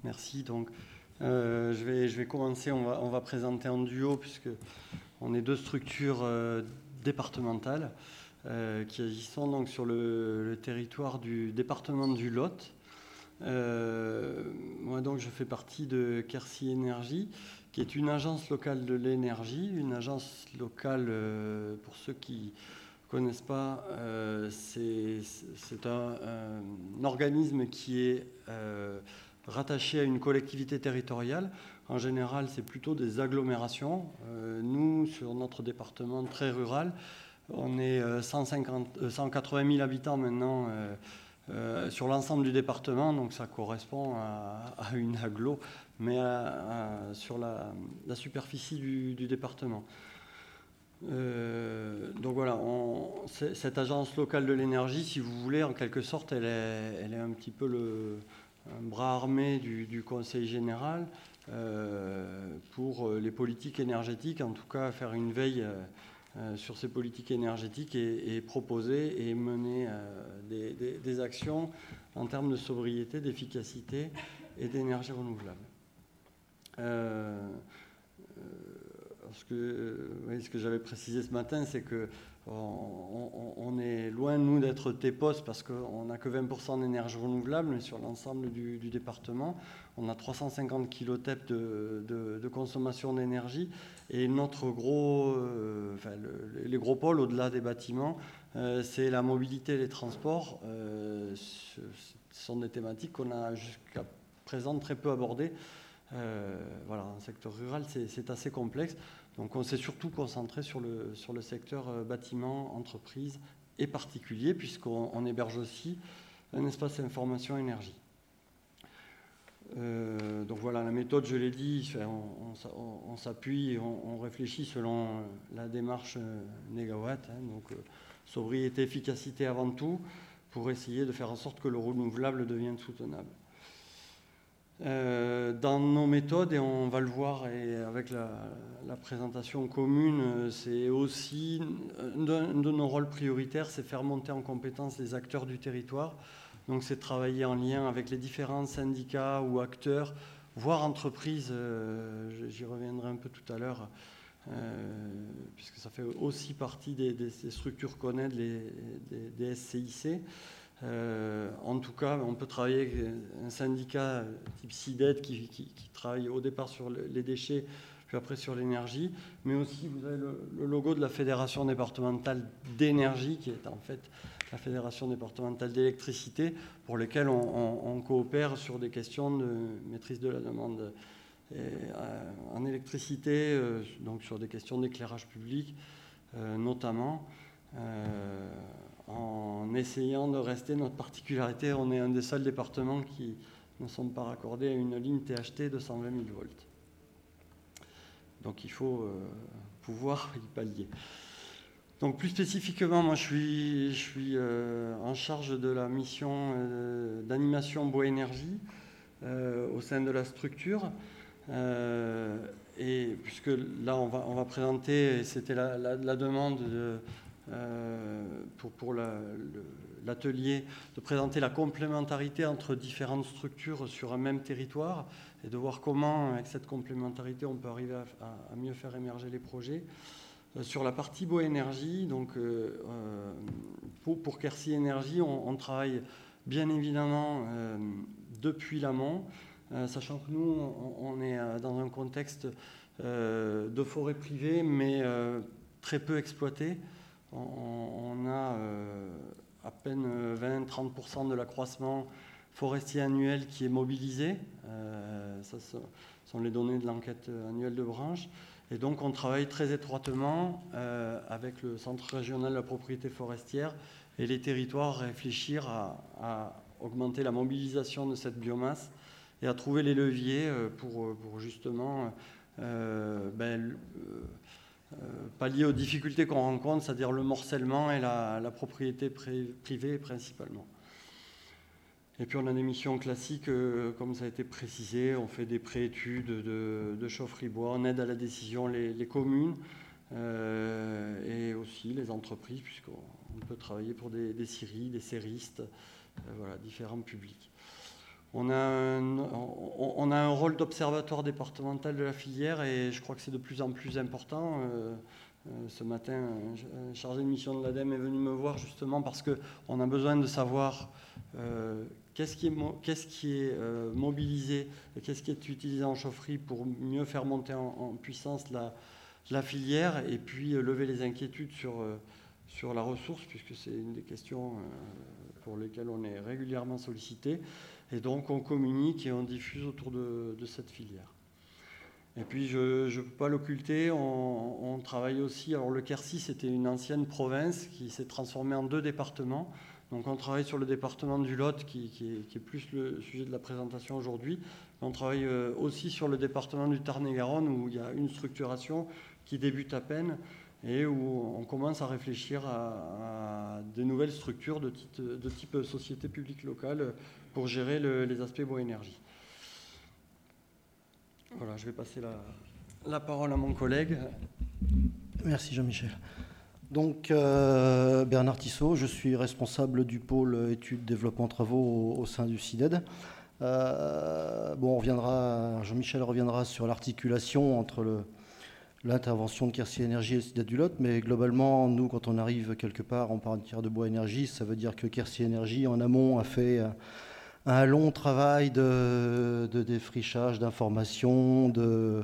Merci. Donc, je vais commencer. On va présenter en duo, puisque on est deux structures départementales qui agissent donc sur le territoire du département du Lot. Moi, donc, je fais partie de Quercy Énergie, qui est une agence locale de l'énergie. Une agence locale, pour ceux qui ne connaissent pas, c'est un organisme qui est rattaché à une collectivité territoriale. En général, c'est plutôt des agglomérations. Nous, sur notre département très rural, on est 180 000 habitants maintenant sur l'ensemble du département, donc ça correspond à une agglo, mais sur la superficie du département. Donc voilà, cette agence locale de l'énergie, si vous voulez, en quelque sorte, elle est un petit peu un bras armé du Conseil général pour les politiques énergétiques, en tout cas faire une veille sur ces politiques énergétiques et proposer et mener des actions en termes de sobriété, d'efficacité et d'énergie renouvelable. Ce que j'avais précisé ce matin, c'est qu'on est loin, nous, d'être TEPOS, parce qu'on n'a que 20% d'énergie renouvelable, mais sur l'ensemble du département, on a 350 kilotep de consommation d'énergie. Et notre les gros pôles, au-delà des bâtiments, c'est la mobilité et les transports. Ce sont des thématiques qu'on a jusqu'à présent très peu abordées. Voilà, un secteur rural, c'est assez complexe. Donc on s'est surtout concentré sur le secteur bâtiment, entreprise et particulier, puisqu'on héberge aussi un espace information énergie. Donc voilà, la méthode, je l'ai dit, on s'appuie et on réfléchit selon la démarche négawatt, donc sobriété, efficacité avant tout, pour essayer de faire en sorte que le renouvelable devienne soutenable. Dans nos méthodes, et on va le voir et avec la présentation commune, c'est aussi un de nos rôles prioritaires, c'est faire monter en compétence les acteurs du territoire. Donc c'est travailler en lien avec les différents syndicats ou acteurs, voire entreprises, j'y reviendrai un peu tout à l'heure, puisque ça fait aussi partie des structures qu'on aide, des SCIC. En tout cas, on peut travailler avec un syndicat type SIDET qui travaille au départ sur les déchets, puis après sur l'énergie, mais aussi vous avez le logo de la Fédération départementale d'énergie, qui est en fait la Fédération départementale d'électricité, pour lesquelles on coopère sur des questions de maîtrise de la demande en électricité, donc sur des questions d'éclairage public notamment. En essayant de rester notre particularité, on est un des seuls départements qui ne sont pas raccordés à une ligne THT de 120 000 volts. Donc il faut pouvoir y pallier. Donc plus spécifiquement, moi je suis en charge de la mission d'animation bois énergie au sein de la structure. Et puisque là on va présenter, c'était la demande pour l'atelier, de présenter la complémentarité entre différentes structures sur un même territoire et de voir comment, avec cette complémentarité, on peut arriver à mieux faire émerger les projets. Sur la partie bois énergie, donc pour Quercy Énergie, on travaille bien évidemment depuis l'amont, sachant que nous, on est dans un contexte de forêt privée, mais très peu exploitée. On a à peine 20-30% de l'accroissement forestier annuel qui est mobilisé. Ça sont les données de l'enquête annuelle de branche. Et donc on travaille très étroitement avec le Centre régional de la propriété forestière et les territoires à réfléchir à augmenter la mobilisation de cette biomasse et à trouver les leviers pour justement pallier aux difficultés qu'on rencontre, c'est-à-dire le morcellement et la propriété privée principalement. Et puis on a des missions classiques, comme ça a été précisé, on fait des préétudes de chaufferie bois, on aide à la décision les communes et aussi les entreprises, puisqu'on peut travailler pour des scieries, des serristes, voilà, différents publics. on a un rôle d'observatoire départemental de la filière et je crois que c'est de plus en plus important. Ce matin, un chargé de mission de l'ADEME est venu me voir justement parce qu'on a besoin de savoir qu'est-ce qui est mobilisé et qu'est-ce qui est utilisé en chaufferie pour mieux faire monter en puissance la filière et puis lever les inquiétudes sur la ressource, puisque c'est une des questions pour lesquelles on est régulièrement sollicité. Et donc on communique et on diffuse autour de cette filière. Et puis je ne peux pas l'occulter, on travaille aussi, alors le Quercy c'était une ancienne province qui s'est transformée en 2 départements. Donc on travaille sur le département du Lot qui est plus le sujet de la présentation aujourd'hui. On travaille aussi sur le département du Tarn-et-Garonne où il y a une structuration qui débute à peine et où on commence à réfléchir à des nouvelles structures de type société publique locale pour gérer les aspects bois-énergie. Voilà, je vais passer la parole à mon collègue. Merci Jean-Michel. Donc Bernard Tissot, je suis responsable du pôle études, développement, travaux au sein du CIDED. Jean-Michel reviendra sur l'articulation entre l'intervention de Quercy Énergie et le CIDED du Lot, mais globalement, nous, quand on arrive quelque part en partir de bois énergie, ça veut dire que Quercy Énergie, en amont, a fait un long travail de défrichage, d'information, de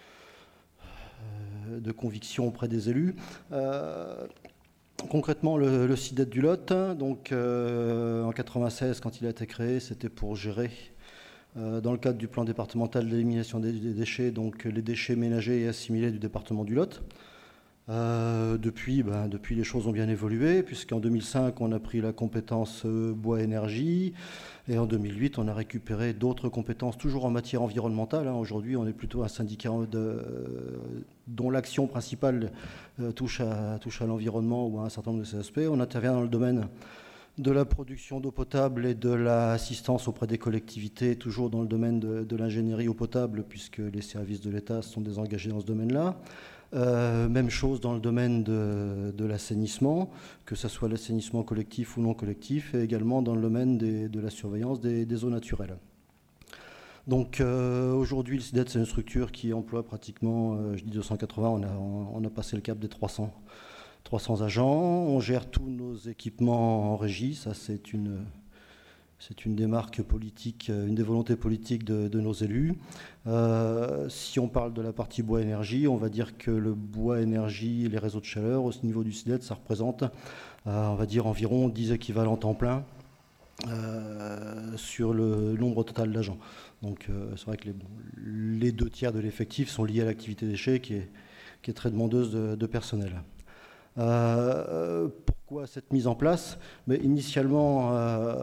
conviction auprès des élus. Concrètement, le CIDED du Lot, donc en 1996, quand il a été créé, c'était pour gérer, dans le cadre du plan départemental d'élimination des déchets, donc les déchets ménagers et assimilés du département du Lot. Depuis, les choses ont bien évolué, puisqu'en 2005, on a pris la compétence bois-énergie, et en 2008, on a récupéré d'autres compétences, toujours en matière environnementale. Aujourd'hui, on est plutôt un syndicat dont l'action principale touche à l'environnement ou à un certain nombre de ces aspects. On intervient dans le domaine de la production d'eau potable et de l'assistance auprès des collectivités, toujours dans le domaine de l'ingénierie eau potable, puisque les services de l'État sont désengagés dans ce domaine-là. Même chose dans le domaine de l'assainissement, que ce soit l'assainissement collectif ou non collectif, et également dans le domaine de la surveillance des eaux naturelles. Donc aujourd'hui, le CIDED, c'est une structure qui emploie pratiquement, je dis 280, on a passé le cap des 300 agents. On gère tous nos équipements en régie, ça c'est une démarque politique, une des volontés politiques de nos élus. Si on parle de la partie bois-énergie, on va dire que le bois-énergie et les réseaux de chaleur, au niveau du CIDED, ça représente, on va dire, environ 10 équivalents temps plein sur le nombre total d'agents. Donc c'est vrai que les 2 tiers de l'effectif sont liés à l'activité déchets qui est très demandeuse de personnel. Pourquoi cette mise en place? Mais initialement,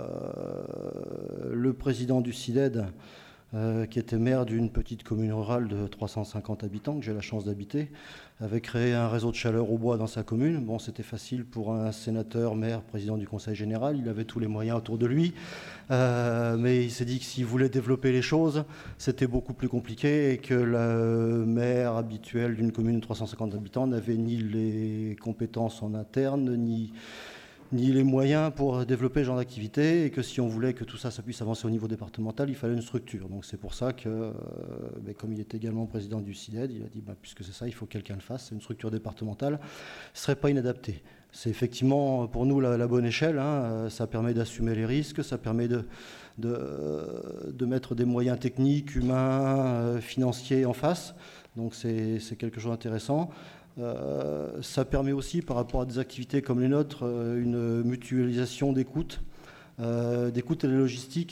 le président du CIDED, qui était maire d'une petite commune rurale de 350 habitants, que j'ai la chance d'habiter, avait créé un réseau de chaleur au bois dans sa commune. Bon, c'était facile pour un sénateur, maire, président du conseil général, il avait tous les moyens autour de lui, mais il s'est dit que s'il voulait développer les choses, c'était beaucoup plus compliqué et que le maire habituel d'une commune de 350 habitants n'avait ni les compétences en interne, ni les moyens pour développer ce genre d'activité, et que si on voulait que tout ça puisse avancer au niveau départemental, il fallait une structure. Donc c'est pour ça que, comme il est également président du CIDED, il a dit, puisque c'est ça, il faut que quelqu'un le fasse, c'est une structure départementale, ne serait pas inadaptée. C'est effectivement pour nous la bonne échelle, ça permet d'assumer les risques, ça permet de mettre des moyens techniques, humains, financiers en face, donc c'est quelque chose d'intéressant. Ça permet aussi, par rapport à des activités comme les nôtres, une mutualisation des coûts et des logistiques.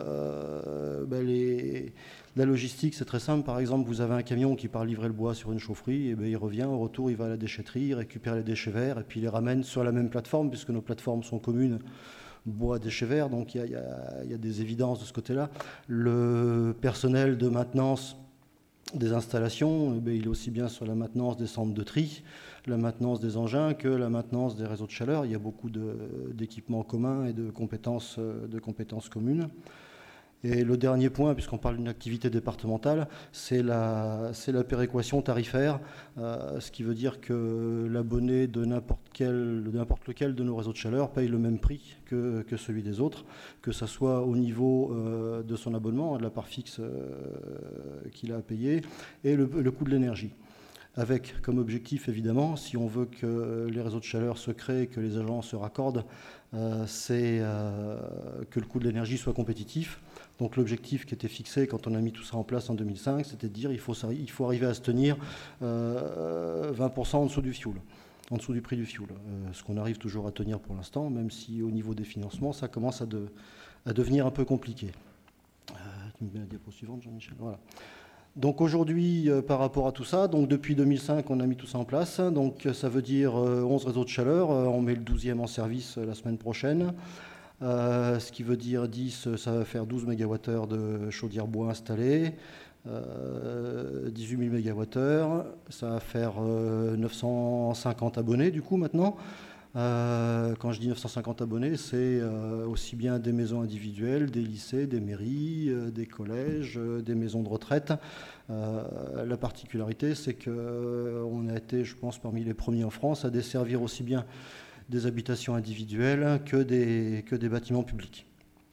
La logistique, c'est très simple. Par exemple, vous avez un camion qui part livrer le bois sur une chaufferie, et il revient, au retour, il va à la déchetterie, il récupère les déchets verts, et puis il les ramène sur la même plateforme, puisque nos plateformes sont communes, bois, déchets verts, donc il y a des évidences de ce côté-là. Le personnel de maintenance des installations, il est aussi bien sur la maintenance des centres de tri, la maintenance des engins que la maintenance des réseaux de chaleur. Il y a beaucoup d'équipements communs et de compétences communes. Et le dernier point, puisqu'on parle d'une activité départementale, c'est la péréquation tarifaire, ce qui veut dire que l'abonné de n'importe lequel de nos réseaux de chaleur paye le même prix que celui des autres, que ce soit au niveau de son abonnement, de la part fixe qu'il a à payer, et le coût de l'énergie. Avec comme objectif, évidemment, si on veut que les réseaux de chaleur se créent, que les agents se raccordent, c'est que le coût de l'énergie soit compétitif. Donc l'objectif qui était fixé quand on a mis tout ça en place en 2005, c'était de dire il faut arriver à se tenir 20% en dessous du fioul, en dessous du prix du fioul. Ce qu'on arrive toujours à tenir pour l'instant, même si au niveau des financements, ça commence à devenir un peu compliqué. Tu me mets la diapo suivante, Jean-Michel. Voilà. Donc aujourd'hui, par rapport à tout ça, donc depuis 2005, on a mis tout ça en place. Donc ça veut dire 11 réseaux de chaleur. On met le 12e en service la semaine prochaine. Ce qui veut dire 10, ça va faire 12 MWh de chaudière bois installée. 18 000 MWh. Ça va faire 950 abonnés du coup maintenant. Quand je dis 950 abonnés, c'est aussi bien des maisons individuelles, des lycées, des mairies, des collèges, des maisons de retraite. La particularité, c'est qu'on a été, je pense, parmi les premiers en France à desservir aussi bien des habitations individuelles que des bâtiments publics.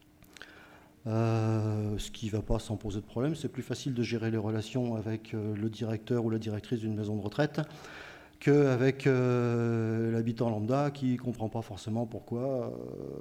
Ce qui ne va pas sans poser de problème. C'est plus facile de gérer les relations avec le directeur ou la directrice d'une maison de retraite qu'avec l'habitant lambda qui ne comprend pas forcément pourquoi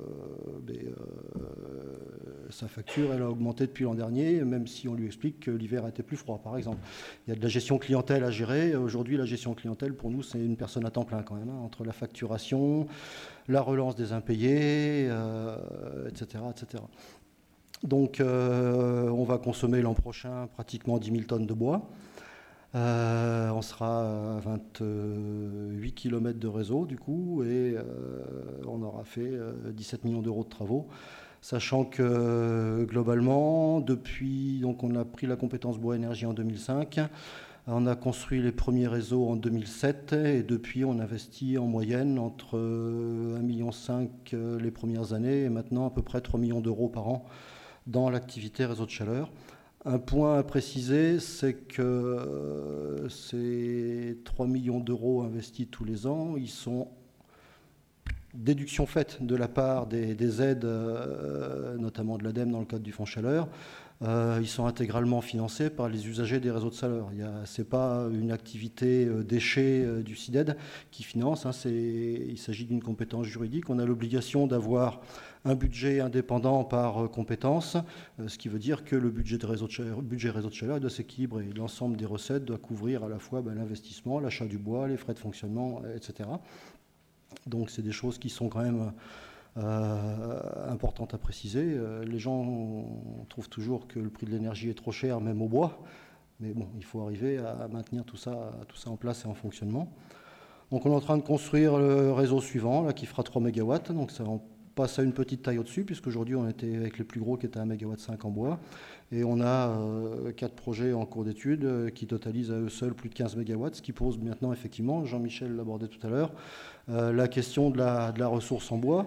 sa facture elle a augmenté depuis l'an dernier, même si on lui explique que l'hiver a été plus froid, par exemple. Il y a de la gestion clientèle à gérer. Aujourd'hui, la gestion clientèle, pour nous, c'est une personne à temps plein quand même, hein, entre la facturation, la relance des impayés, etc., etc. Donc, on va consommer l'an prochain pratiquement 10 000 tonnes de bois. On sera à 28 km de réseau du coup et on aura fait 17 millions d'euros de travaux, sachant que globalement depuis, donc on a pris la compétence bois énergie en 2005, on a construit les premiers réseaux en 2007 et depuis on investit en moyenne entre 1,5 million les premières années et maintenant à peu près 3 millions d'euros par an dans l'activité réseau de chaleur. Un point à préciser, c'est que ces 3 millions d'euros investis tous les ans, ils sont déduction faite de la part des aides, notamment de l'ADEME dans le cadre du Fonds Chaleur. Ils sont intégralement financés par les usagers des réseaux de chaleur. Ce n'est pas une activité déchet du CIDED qui finance, hein, il s'agit d'une compétence juridique. On a l'obligation d'avoir un budget indépendant par compétence, ce qui veut dire que le budget réseau de chaleur doit s'équilibrer. L'ensemble des recettes doit couvrir à la fois l'investissement, l'achat du bois, les frais de fonctionnement, etc. Donc c'est des choses qui sont quand même importantes à préciser. Les gens trouvent toujours que le prix de l'énergie est trop cher, même au bois. Mais bon, il faut arriver à maintenir tout ça en place et en fonctionnement. Donc on est en train de construire le réseau suivant, là, qui fera 3 MW. Donc ça passe à une petite taille au-dessus, puisqu'aujourd'hui on était avec les plus gros qui étaient à 1,5 MW en bois. Et on a 4 projets en cours d'étude qui totalisent à eux seuls plus de 15 MW, ce qui pose maintenant effectivement, Jean-Michel l'abordait tout à l'heure, la question de la ressource en bois.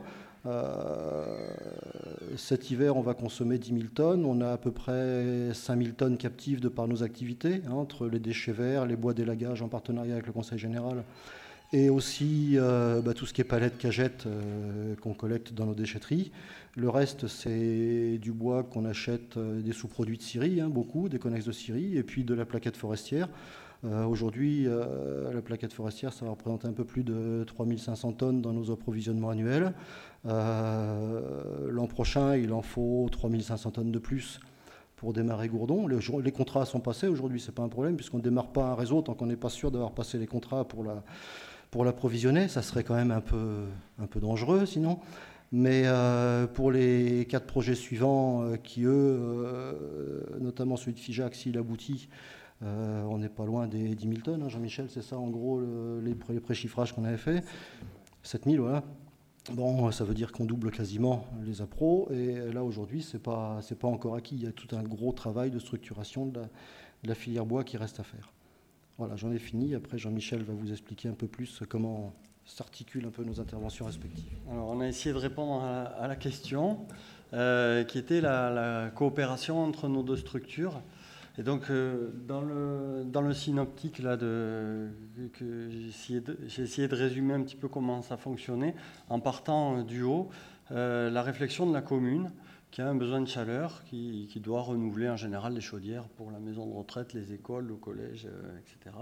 Cet hiver, on va consommer 10 000 tonnes. On a à peu près 5 000 tonnes captives de par nos activités, hein, entre les déchets verts, les bois d'élagage en partenariat avec le Conseil général, et aussi tout ce qui est palettes, cagettes qu'on collecte dans nos déchetteries. Le reste, c'est du bois qu'on achète, des sous-produits de scierie, hein, beaucoup, des connexes de scierie, et puis de la plaquette forestière. Aujourd'hui, la plaquette forestière, ça va représenter un peu plus de 3 500 tonnes dans nos approvisionnements annuels. L'an prochain, il en faut 3 500 tonnes de plus pour démarrer Gourdon. Les contrats sont passés. Aujourd'hui, ce n'est pas un problème, puisqu'on ne démarre pas un réseau tant qu'on n'est pas sûr d'avoir passé les contrats pour l'approvisionner. Ça serait quand même un peu dangereux, sinon. Mais pour les 4 projets suivants, qui eux, notamment celui de Figeac, s'il aboutit, on n'est pas loin des 10 000 tonnes, hein, Jean-Michel, c'est ça en gros les préchiffrages qu'on avait fait. 7 000, voilà. Bon, ça veut dire qu'on double quasiment les appros, et là aujourd'hui, c'est pas encore acquis. Il y a tout un gros travail de structuration de la filière bois qui reste à faire. Voilà, j'en ai fini. Après, Jean-Michel va vous expliquer un peu plus comment s'articulent un peu nos interventions respectives. Alors, on a essayé de répondre à la question. qui était la coopération entre nos deux structures. Et donc, dans le synoptique là, j'ai essayé de résumer un petit peu comment ça fonctionnait, en partant du haut, la réflexion de la commune, qui a un besoin de chaleur, qui doit renouveler en général les chaudières pour la maison de retraite, les écoles, le collège, etc.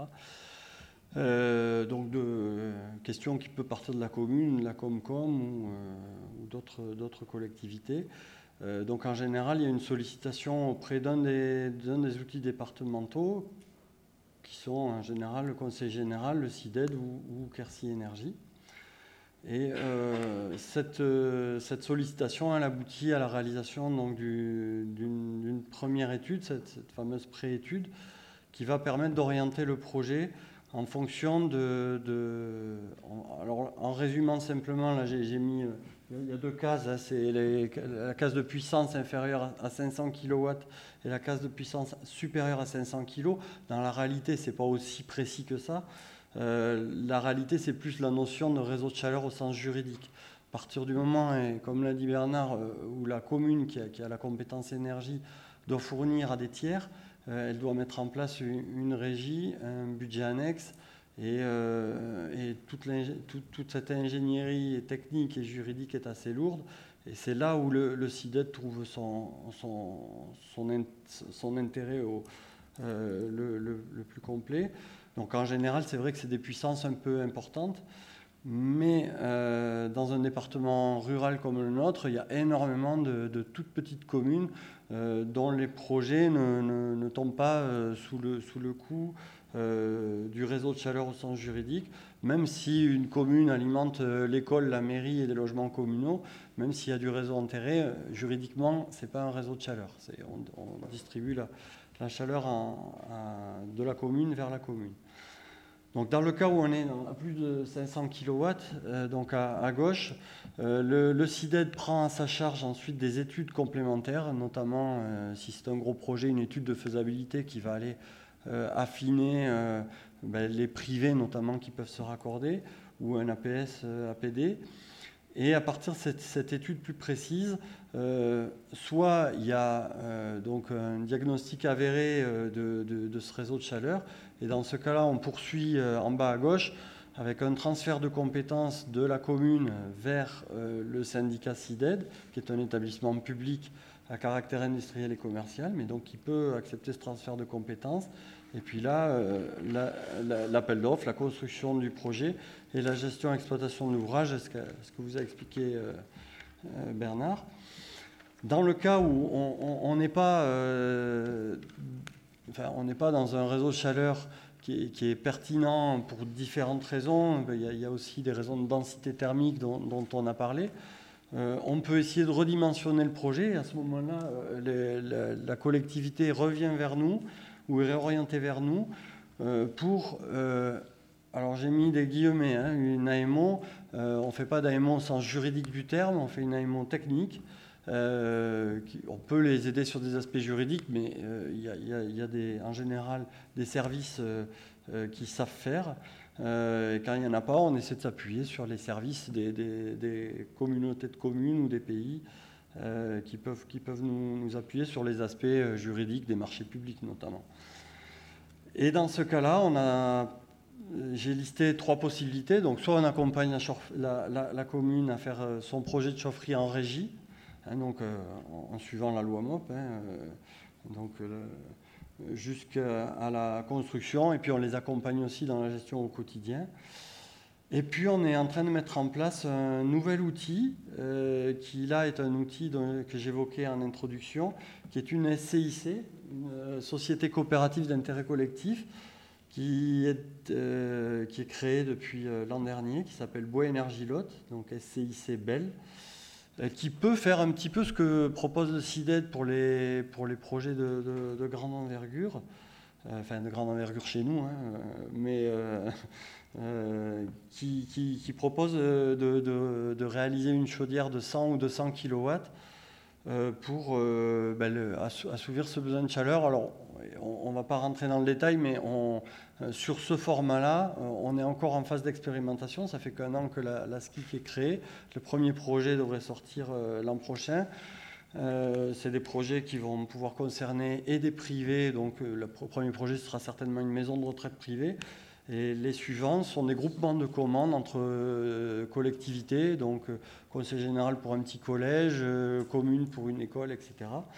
Donc, questions qui peuvent partir de la commune, la Comcom ou d'autres collectivités. Donc en général, il y a une sollicitation auprès d'un des outils départementaux qui sont en général le Conseil général, le CIDED ou Quercy Énergie. Et cette sollicitation, elle aboutit à la réalisation d'une première étude, cette fameuse pré-étude, qui va permettre d'orienter le projet en fonction alors en résumant simplement, là j'ai mis... Il y a deux cases, hein, c'est la case de puissance inférieure à 500 kW et la case de puissance supérieure à 500 kg. Dans la réalité, ce n'est pas aussi précis que ça. La réalité, c'est plus la notion de réseau de chaleur au sens juridique. À partir du moment, et comme l'a dit Bernard, où la commune qui a la compétence énergie doit fournir à des tiers, elle doit mettre en place une régie, un budget annexe, et toute cette ingénierie technique et juridique est assez lourde. Et c'est là où le CIDED trouve son intérêt le plus complet. Donc en général, c'est vrai que c'est des puissances un peu importantes, mais dans un département rural comme le nôtre, il y a énormément de toutes petites communes dont les projets ne tombent pas sous le coup du réseau de chaleur au sens juridique, même si une commune alimente l'école, la mairie et des logements communaux, même s'il y a du réseau enterré, juridiquement, ce n'est pas un réseau de chaleur. On distribue la chaleur de la commune vers la commune. Donc dans le cas où on est à plus de 500 kW, donc à gauche, le CIDED prend à sa charge ensuite des études complémentaires, notamment si c'est un gros projet, une étude de faisabilité qui va aller affiner les privés notamment qui peuvent se raccorder, ou un APS, APD. Et à partir de cette étude plus précise, soit il y a donc un diagnostic avéré de ce réseau de chaleur, et dans ce cas-là, on poursuit en bas à gauche avec un transfert de compétences de la commune vers le syndicat CIDED, qui est un établissement public à caractère industriel et commercial, mais donc qui peut accepter ce transfert de compétences. Et puis là, l'appel d'offres, la construction du projet et la gestion et exploitation de l'ouvrage, ce que vous a expliqué Bernard. Dans le cas où on n'est pas dans un réseau de chaleur qui est pertinent pour différentes raisons, il y a aussi des raisons de densité thermique dont on a parlé. On peut essayer de redimensionner le projet, et à ce moment-là, la collectivité revient vers nous, ou est réorientée vers nous, pour... alors j'ai mis des guillemets, hein, une AMO, on ne fait pas d'AMO au sens juridique du terme, on fait une AMO technique. On peut les aider sur des aspects juridiques, mais il y a en général des services qui savent faire. Et quand il n'y en a pas, on essaie de s'appuyer sur les services des communautés de communes ou des pays qui peuvent nous appuyer sur les aspects juridiques des marchés publics notamment. Et dans ce cas-là, j'ai listé 3 possibilités. Donc soit on accompagne la commune à faire son projet de chaufferie en régie, hein, donc en suivant la loi MOP, jusqu'à la construction, et puis on les accompagne aussi dans la gestion au quotidien. Et puis on est en train de mettre en place un nouvel outil, qui là est un outil que j'évoquais en introduction, qui est une SCIC, une société coopérative d'intérêt collectif, qui est créée depuis l'an dernier, qui s'appelle Bois Énergie Lot, donc SCIC Belle, qui peut faire un petit peu ce que propose le CIDED pour les projets de grande envergure, enfin de grande envergure chez nous, hein, mais qui propose de réaliser une chaudière de 100 ou 200 kW pour assouvir ce besoin de chaleur. Alors, on ne va pas rentrer dans le détail, mais sur ce format-là, on est encore en phase d'expérimentation. Ça fait qu'1 an que la SCIC est créée. Le premier projet devrait sortir l'an prochain. C'est des projets qui vont pouvoir concerner et des privés, donc le premier projet sera certainement une maison de retraite privée, et les suivants sont des groupements de commandes entre collectivités, donc conseil général pour un petit collège, commune pour une école, etc.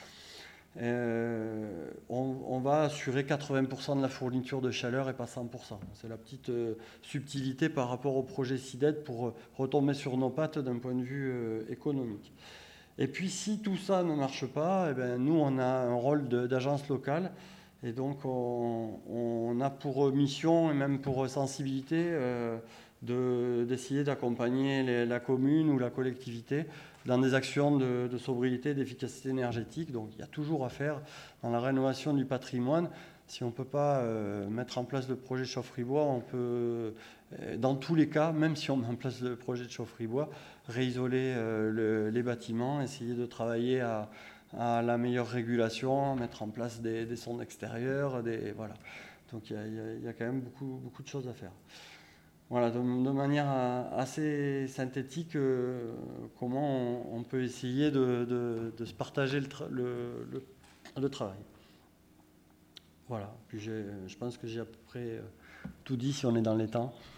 On va assurer 80% de la fourniture de chaleur et pas 100%. C'est la petite subtilité par rapport au projet SIDED pour retomber sur nos pattes d'un point de vue économique. Et puis si tout ça ne marche pas, eh bien, nous on a un rôle d'agence locale et donc on a pour mission et même pour sensibilité d'essayer d'accompagner la commune ou la collectivité dans des actions de sobriété, d'efficacité énergétique. Donc il y a toujours à faire dans la rénovation du patrimoine. Si on ne peut pas mettre en place le projet Chaufferie-Bois, on peut, dans tous les cas, même si on met en place le projet de Chaufferie-Bois, réisoler les bâtiments, essayer de travailler à la meilleure régulation, mettre en place des sondes extérieures, voilà. Donc il y a quand même beaucoup de choses à faire. Voilà, de manière assez synthétique, comment on peut essayer de se partager le travail. Voilà, puis je pense que j'ai à peu près tout dit si on est dans les temps.